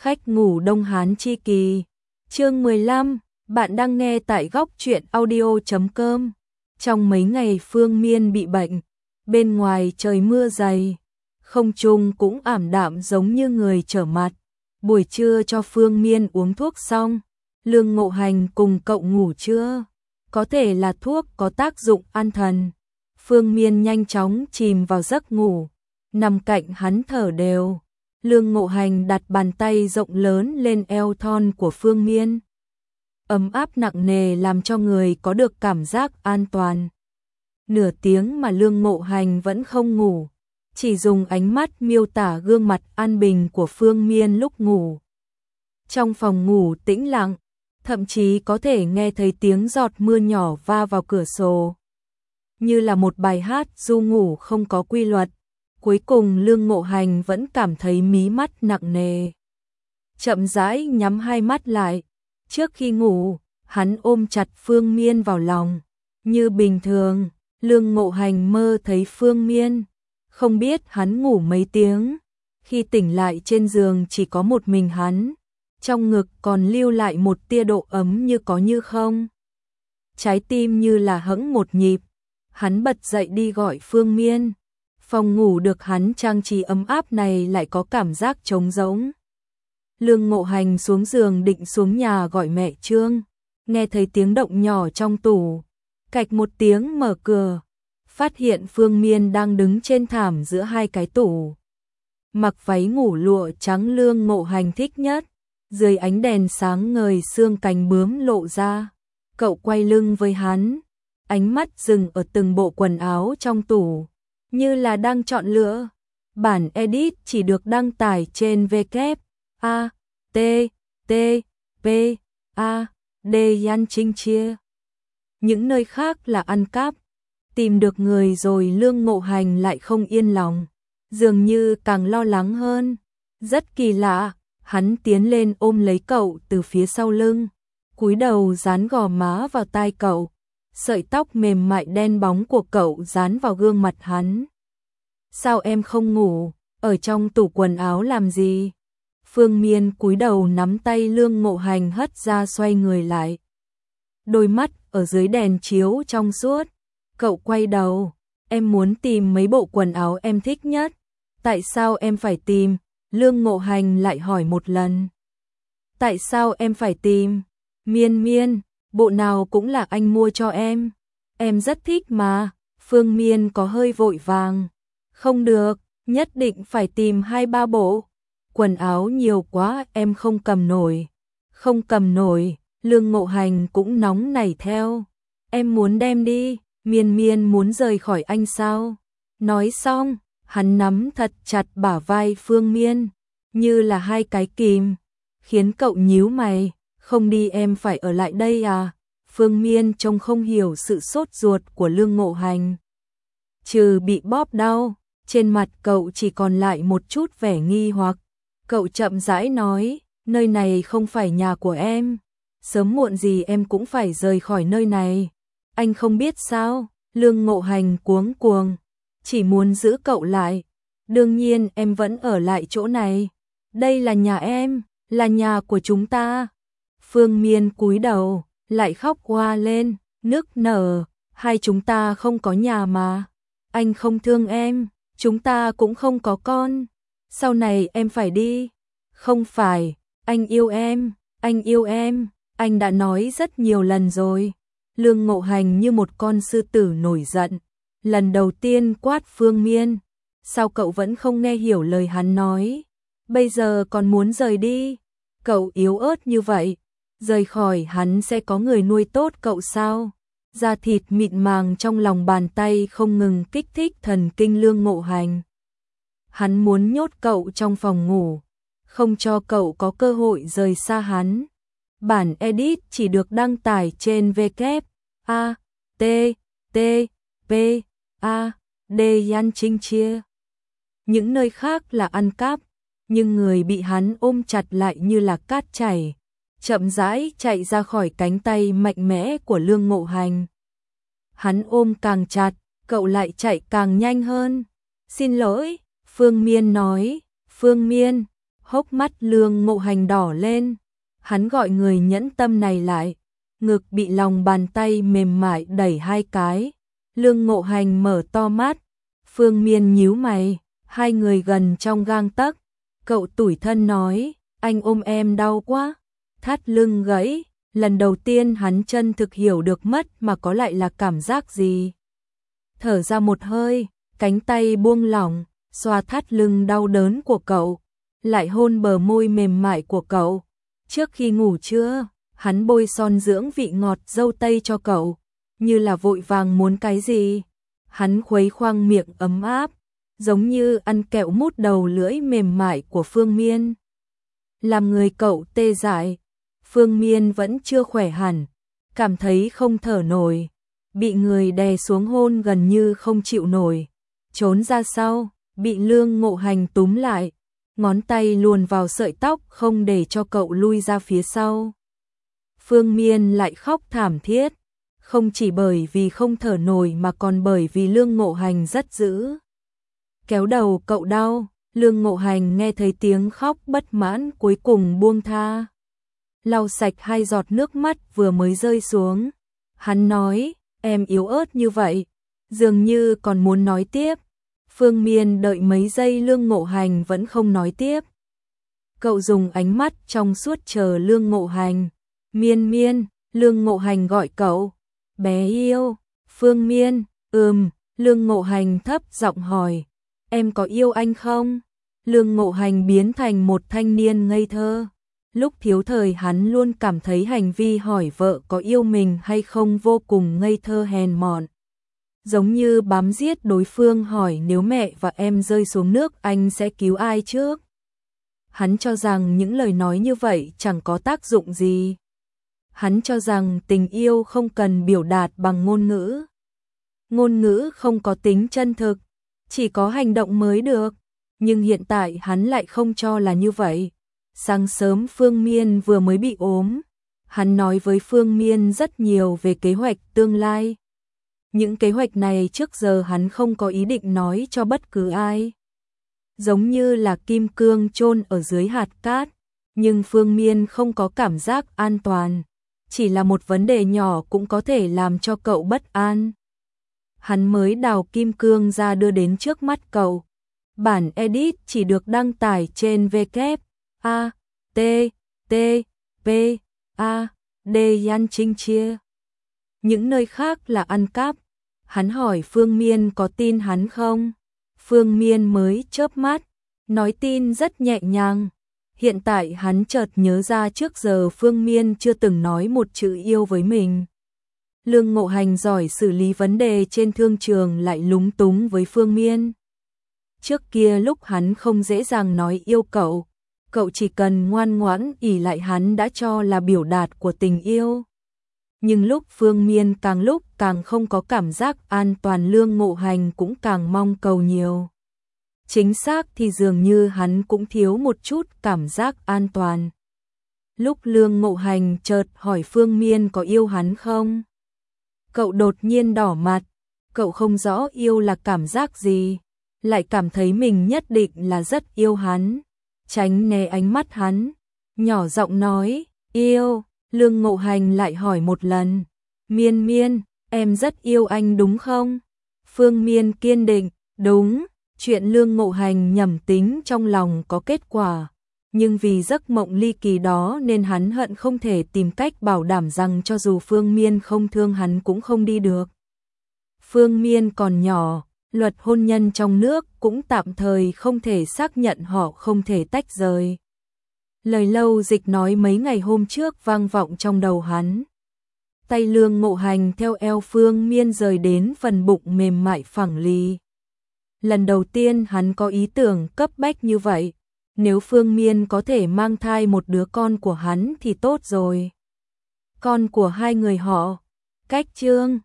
Khách ngủ Đông Hán chi kỳ. Chương 15, bạn đang nghe tại góc truyện audio.com. Trong mấy ngày Phương Miên bị bệnh, bên ngoài trời mưa dày, không trung cũng ảm đạm giống như người trở mặt. Buổi trưa cho Phương Miên uống thuốc xong, Lương Ngộ Hành cùng cậu ngủ trưa. Có thể là thuốc có tác dụng an thần. Phương Miên nhanh chóng chìm vào giấc ngủ, nằm cạnh hắn thở đều. Lương Ngộ Hành đặt bàn tay rộng lớn lên eo thon của Phương Miên. Ấm áp nặng nề làm cho người có được cảm giác an toàn. Nửa tiếng mà Lương Ngộ Hành vẫn không ngủ, chỉ dùng ánh mắt miêu tả gương mặt an bình của Phương Miên lúc ngủ. Trong phòng ngủ tĩnh lặng, thậm chí có thể nghe thấy tiếng giọt mưa nhỏ va vào cửa sổ. Như là một bài hát du ngủ không có quy luật. Cuối cùng Lương Ngộ Hành vẫn cảm thấy mí mắt nặng nề. Chậm rãi nhắm hai mắt lại. Trước khi ngủ, hắn ôm chặt Phương Miên vào lòng. Như bình thường, Lương Ngộ Hành mơ thấy Phương Miên. Không biết hắn ngủ mấy tiếng. Khi tỉnh lại trên giường chỉ có một mình hắn. Trong ngực còn lưu lại một tia độ ấm như có như không. Trái tim như là hẫng một nhịp. Hắn bật dậy đi gọi Phương Miên. Phòng ngủ được hắn trang trí ấm áp này lại có cảm giác trống rỗng. Lương Ngộ Hành xuống giường định xuống nhà gọi mẹ Trương, nghe thấy tiếng động nhỏ trong tủ, cạch một tiếng mở cửa, phát hiện Phương Miên đang đứng trên thảm giữa hai cái tủ. Mặc váy ngủ lụa trắng Lương Ngộ Hành thích nhất, dưới ánh đèn sáng ngời xương cánh bướm lộ ra. Cậu quay lưng với hắn, ánh mắt dừng ở từng bộ quần áo trong tủ. Như là đang chọn lựa. Bản edit chỉ được đăng tải trên www.a.t.t.p.a.d Yan Trinh Chia. Những nơi khác là ăn cắp. Tìm được người rồi Lương Ngộ Hành lại không yên lòng. Dường như càng lo lắng hơn. Rất kỳ lạ, hắn tiến lên ôm lấy cậu từ phía sau lưng. Cúi đầu dán gò má vào tai cậu. Sợi tóc mềm mại đen bóng của cậu dán vào gương mặt hắn. Sao em không ngủ, ở trong tủ quần áo làm gì? Phương Miên cúi đầu nắm tay Lương Ngộ Hành hất ra xoay người lại. Đôi mắt ở dưới đèn chiếu trong suốt. Cậu quay đầu, em muốn tìm mấy bộ quần áo em thích nhất. Tại sao em phải tìm? Lương Ngộ Hành lại hỏi một lần. Tại sao em phải tìm? Miên, bộ nào cũng là anh mua cho em. Em rất thích mà. Phương Miên có hơi vội vàng. Không được, nhất định phải tìm 2-3 bộ. Quần áo nhiều quá em không cầm nổi. Không cầm nổi, Lương Ngộ Hành cũng nóng nảy theo. Em muốn đem đi, Miên muốn rời khỏi anh sao? Nói xong, hắn nắm thật chặt bả vai Phương Miên, như là hai cái kìm, khiến cậu nhíu mày. Không đi em phải ở lại đây à? Phương Miên trông không hiểu sự sốt ruột của Lương Ngộ Hành. Trừ bị bóp đau, trên mặt cậu chỉ còn lại một chút vẻ nghi hoặc. Cậu chậm rãi nói, nơi này không phải nhà của em. Sớm muộn gì em cũng phải rời khỏi nơi này. Anh không biết sao? Lương Ngộ Hành cuống cuồng, chỉ muốn giữ cậu lại. Đương nhiên em vẫn ở lại chỗ này. Đây là nhà em, là nhà của chúng ta. Phương Miên cúi đầu, lại khóc hoa lên, nức nở. Hai chúng ta không có nhà mà. Anh không thương em, chúng ta cũng không có con. Sau này em phải đi. Không phải, anh yêu em, anh yêu em. Anh đã nói rất nhiều lần rồi. Lương Ngộ Hành như một con sư tử nổi giận. Lần đầu tiên quát Phương Miên. Sao cậu vẫn không nghe hiểu lời hắn nói? Bây giờ còn muốn rời đi? Cậu yếu ớt như vậy. Rời khỏi hắn sẽ có người nuôi tốt cậu sao? Da thịt mịn màng trong lòng bàn tay không ngừng kích thích thần kinh Lương Ngộ Hành. Hắn muốn nhốt cậu trong phòng ngủ, không cho cậu có cơ hội rời xa hắn. Bản edit chỉ được đăng tải trên www.a.t.t.p.a.d Yan Trinh Chia. Những nơi khác là ăn cắp, nhưng người bị hắn ôm chặt lại như là cát chảy, chậm rãi chạy ra khỏi cánh tay mạnh mẽ của Lương Ngộ Hành. Hắn ôm càng chặt, cậu lại chạy càng nhanh hơn. Xin lỗi, Phương Miên nói. Phương Miên, Hốc mắt Lương Ngộ Hành đỏ lên, hắn gọi người nhẫn tâm này lại, ngực bị lòng bàn tay mềm mại đẩy 2 cái. Lương Ngộ Hành mở to mắt, Phương Miên nhíu mày, hai người gần trong gang tấc. Cậu tủi thân nói, anh ôm em đau quá, thắt lưng gãy. Lần đầu tiên hắn chân thực hiểu được mất mà có lại là cảm giác gì. Thở ra một hơi, cánh tay buông lỏng, xoa thắt lưng đau đớn của cậu, lại hôn bờ môi mềm mại của cậu. Trước khi ngủ trưa, hắn bôi son dưỡng vị ngọt dâu tây cho cậu, như là vội vàng muốn cái gì. Hắn khuấy khoang miệng ấm áp, giống như ăn kẹo mút đầu lưỡi mềm mại của Phương Miên. Làm người cậu tê dại. Phương Miên vẫn chưa khỏe hẳn, cảm thấy không thở nổi, bị người đè xuống hôn gần như không chịu nổi, trốn ra sau, bị Lương Ngộ Hành túm lại, ngón tay luồn vào sợi tóc không để cho cậu lui ra phía sau. Phương Miên lại khóc thảm thiết, không chỉ bởi vì không thở nổi mà còn bởi vì Lương Ngộ Hành rất dữ. Kéo đầu cậu đau, Lương Ngộ Hành nghe thấy tiếng khóc bất mãn cuối cùng buông tha. Lau sạch 2 giọt nước mắt vừa mới rơi xuống. Hắn nói, em yếu ớt như vậy, dường như còn muốn nói tiếp. Phương Miên đợi mấy giây Lương Ngộ Hành vẫn không nói tiếp. Cậu dùng ánh mắt trong suốt chờ Lương Ngộ Hành. Miên Miên, Lương Ngộ Hành gọi cậu. Bé yêu, Phương Miên, Lương Ngộ Hành thấp giọng hỏi. Em có yêu anh không? Lương Ngộ Hành biến thành một thanh niên ngây thơ. Lúc thiếu thời hắn luôn cảm thấy hành vi hỏi vợ có yêu mình hay không vô cùng ngây thơ hèn mọn. Giống như bám giết đối phương hỏi nếu mẹ và em rơi xuống nước anh sẽ cứu ai trước. Hắn cho rằng những lời nói như vậy chẳng có tác dụng gì. Hắn cho rằng tình yêu không cần biểu đạt bằng ngôn ngữ. Ngôn ngữ không có tính chân thực, chỉ có hành động mới được. Nhưng hiện tại hắn lại không cho là như vậy. Sáng sớm Phương Miên vừa mới bị ốm, hắn nói với Phương Miên rất nhiều về kế hoạch tương lai. Những kế hoạch này trước giờ hắn không có ý định nói cho bất cứ ai. Giống như là kim cương chôn ở dưới hạt cát, nhưng Phương Miên không có cảm giác an toàn. Chỉ là một vấn đề nhỏ cũng có thể làm cho cậu bất an. Hắn mới đào kim cương ra đưa đến trước mắt cậu. Bản edit chỉ được đăng tải trên www.http://yan Trinh Chia. Những nơi khác là ăn cắp. Hắn hỏi Phương Miên có tin hắn không? Phương Miên mới chớp mắt, nói tin rất nhẹ nhàng. Hiện tại hắn chợt nhớ ra trước giờ Phương Miên chưa từng nói một chữ yêu với mình. Lương Ngộ Hành giỏi xử lý vấn đề trên thương trường lại lúng túng với Phương Miên. Trước kia lúc hắn không dễ dàng nói yêu cậu, cậu chỉ cần ngoan ngoãn ỷ lại hắn đã cho là biểu đạt của tình yêu. Nhưng lúc Phương Miên càng lúc càng không có cảm giác an toàn, Lương Ngộ Hành cũng càng mong cầu nhiều. Chính xác thì dường như hắn cũng thiếu một chút cảm giác an toàn. Lúc Lương Ngộ Hành chợt hỏi Phương Miên có yêu hắn không? Cậu đột nhiên đỏ mặt, cậu không rõ yêu là cảm giác gì, lại cảm thấy mình nhất định là rất yêu hắn. Tránh né ánh mắt hắn, nhỏ giọng nói, yêu. Lương Ngộ Hành lại hỏi một lần, Miên Miên, em rất yêu anh đúng không? Phương Miên kiên định, đúng. Chuyện Lương Ngộ Hành nhầm tính trong lòng có kết quả, nhưng vì giấc mộng ly kỳ đó nên hắn hận không thể tìm cách bảo đảm rằng cho dù Phương Miên không thương hắn cũng không đi được. Phương Miên còn nhỏ, luật hôn nhân trong nước cũng tạm thời không thể xác nhận họ không thể tách rời. Lời Lâu Dịch nói mấy ngày hôm trước vang vọng trong đầu hắn. Tay Lương Ngộ Hành theo eo Phương Miên rời đến phần bụng mềm mại phẳng lì. Lần đầu tiên hắn có ý tưởng cấp bách như vậy. Nếu Phương Miên có thể mang thai một đứa con của hắn thì tốt rồi. Con của hai người họ. Cách chương